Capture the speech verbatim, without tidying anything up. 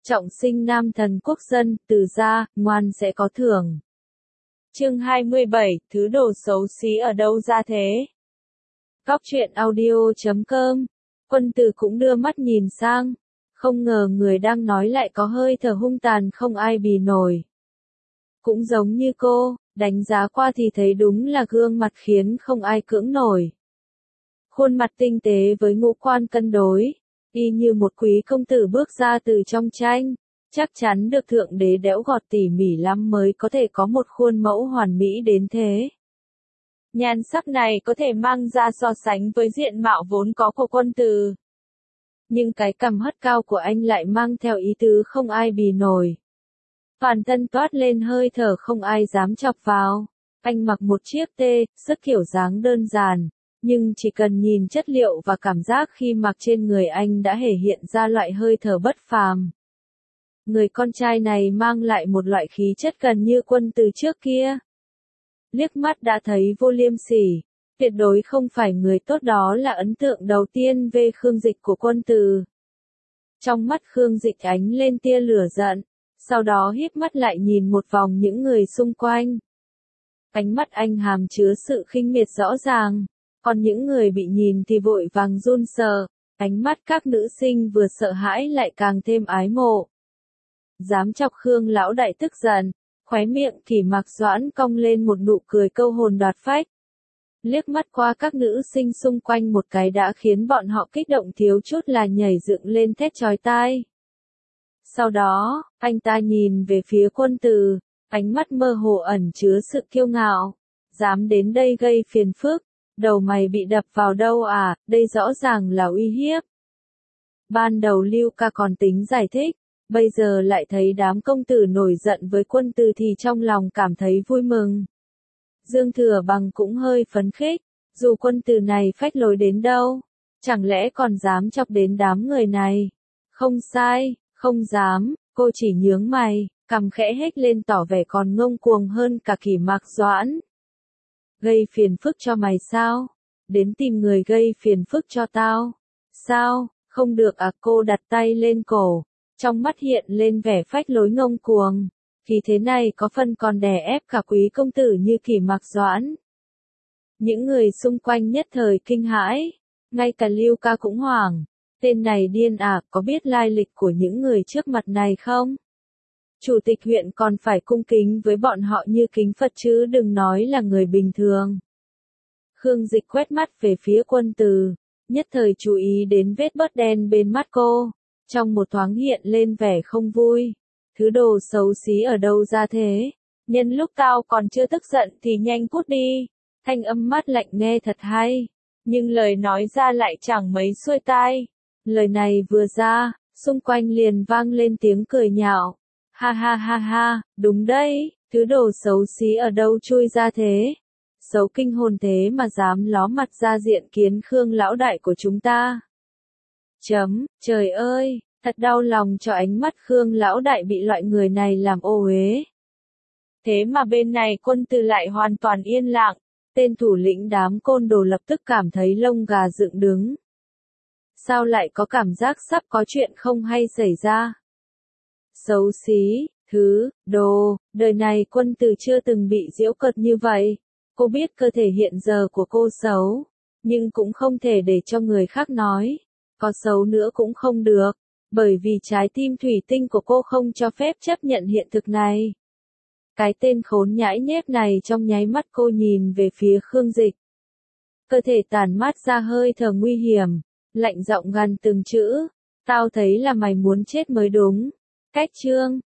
Trọng sinh nam thần quốc dân, từ gia, ngoan sẽ có thưởng. Chương hai mươi bảy, thứ đồ xấu xí ở đâu ra thế? Góc truyện audio chấm com. Quân Tử cũng đưa mắt nhìn sang, không ngờ người đang nói lại có hơi thở hung tàn không ai bì nổi. Cũng giống như cô, đánh giá qua thì thấy đúng là gương mặt khiến không ai cưỡng nổi. Khuôn mặt tinh tế với ngũ quan cân đối, y như một quý công tử bước ra từ trong tranh, chắc chắn được thượng đế đẽo gọt tỉ mỉ lắm mới có thể có một khuôn mẫu hoàn mỹ đến thế. Nhan sắc này có thể mang ra so sánh với diện mạo vốn có của Quân Tử. Nhưng cái cằm hất cao của anh lại mang theo ý tứ không ai bì nổi. Toàn thân toát lên hơi thở không ai dám chọc vào. Anh mặc một chiếc tê, rất kiểu dáng đơn giản, nhưng chỉ cần nhìn chất liệu và cảm giác khi mặc trên người anh đã thể hiện ra loại hơi thở bất phàm. Người con trai này mang lại một loại khí chất gần như Quân Tử trước kia. Liếc mắt đã thấy vô liêm sỉ, tuyệt đối không phải người tốt, đó là ấn tượng đầu tiên về Khương Dịch của Quân Tử. Trong mắt Khương Dịch ánh lên tia lửa giận, sau đó híp mắt lại nhìn một vòng những người xung quanh. Ánh mắt anh hàm chứa sự khinh miệt rõ ràng, còn những người bị nhìn thì vội vàng run sợ, ánh mắt các nữ sinh vừa sợ hãi lại càng thêm ái mộ. Dám chọc Khương lão đại tức giận, khóe miệng Kỷ Mạc Doãn cong lên một nụ cười câu hồn đoạt phách. Liếc mắt qua các nữ sinh xung quanh một cái đã khiến bọn họ kích động thiếu chút là nhảy dựng lên thét chói tai. Sau đó, anh ta nhìn về phía Quân Tử, ánh mắt mơ hồ ẩn chứa sự kiêu ngạo. Dám đến đây gây phiền phức, đầu mày bị đập vào đâu à, đây rõ ràng là uy hiếp. Ban đầu Lưu Ca còn tính giải thích, bây giờ lại thấy đám công tử nổi giận với Quân Tử thì trong lòng cảm thấy vui mừng. Dương Thừa Bằng cũng hơi phấn khích, dù Quân Tử này phách lối đến đâu, chẳng lẽ còn dám chọc đến đám người này. Không sai, không dám, cô chỉ nhướng mày, cằm khẽ hếch lên tỏ vẻ còn ngông cuồng hơn cả Kỷ Mạc Doãn. Gây phiền phức cho mày sao? Đến tìm người gây phiền phức cho tao. Sao, không được à? Cô đặt tay lên cổ, trong mắt hiện lên vẻ phách lối ngông cuồng. Khi thế này có phần còn đè ép cả quý công tử như Kỷ Mạc Doãn. Những người xung quanh nhất thời kinh hãi, ngay cả Lưu Ca cũng hoảng. Tên này điên à, có biết lai lịch của những người trước mặt này không? Chủ tịch huyện còn phải cung kính với bọn họ như kính Phật chứ đừng nói là người bình thường. Khương Dịch quét mắt về phía Quân Tử, nhất thời chú ý đến vết bớt đen bên mắt cô, trong một thoáng hiện lên vẻ không vui. Thứ đồ xấu xí ở đâu ra thế? Nhân lúc tao còn chưa tức giận thì nhanh cút đi. Thanh âm mát lạnh nghe thật hay, nhưng lời nói ra lại chẳng mấy xuôi tai. Lời này vừa ra, xung quanh liền vang lên tiếng cười nhạo. Ha ha ha ha, đúng đấy, thứ đồ xấu xí ở đâu chui ra thế? Xấu kinh hồn thế mà dám ló mặt ra diện kiến Khương lão đại của chúng ta. Chấm, trời ơi, thật đau lòng cho ánh mắt Khương lão đại bị loại người này làm ô uế. Thế mà bên này Quân Tử lại hoàn toàn yên lặng, tên thủ lĩnh đám côn đồ lập tức cảm thấy lông gà dựng đứng. Sao lại có cảm giác sắp có chuyện không hay xảy ra? Xấu xí, thứ, đồ, đời này Quân Tử chưa từng bị giễu cợt như vậy. Cô biết cơ thể hiện giờ của cô xấu, nhưng cũng không thể để cho người khác nói. Có xấu nữa cũng không được, bởi vì trái tim thủy tinh của cô không cho phép chấp nhận hiện thực này. Cái tên khốn nhãi nhép này trong nháy mắt cô nhìn về phía Khương Dịch. Cơ thể tản mát ra hơi thở nguy hiểm, lạnh giọng gằn từng chữ. Tao thấy là mày muốn chết mới đúng. Cách chương,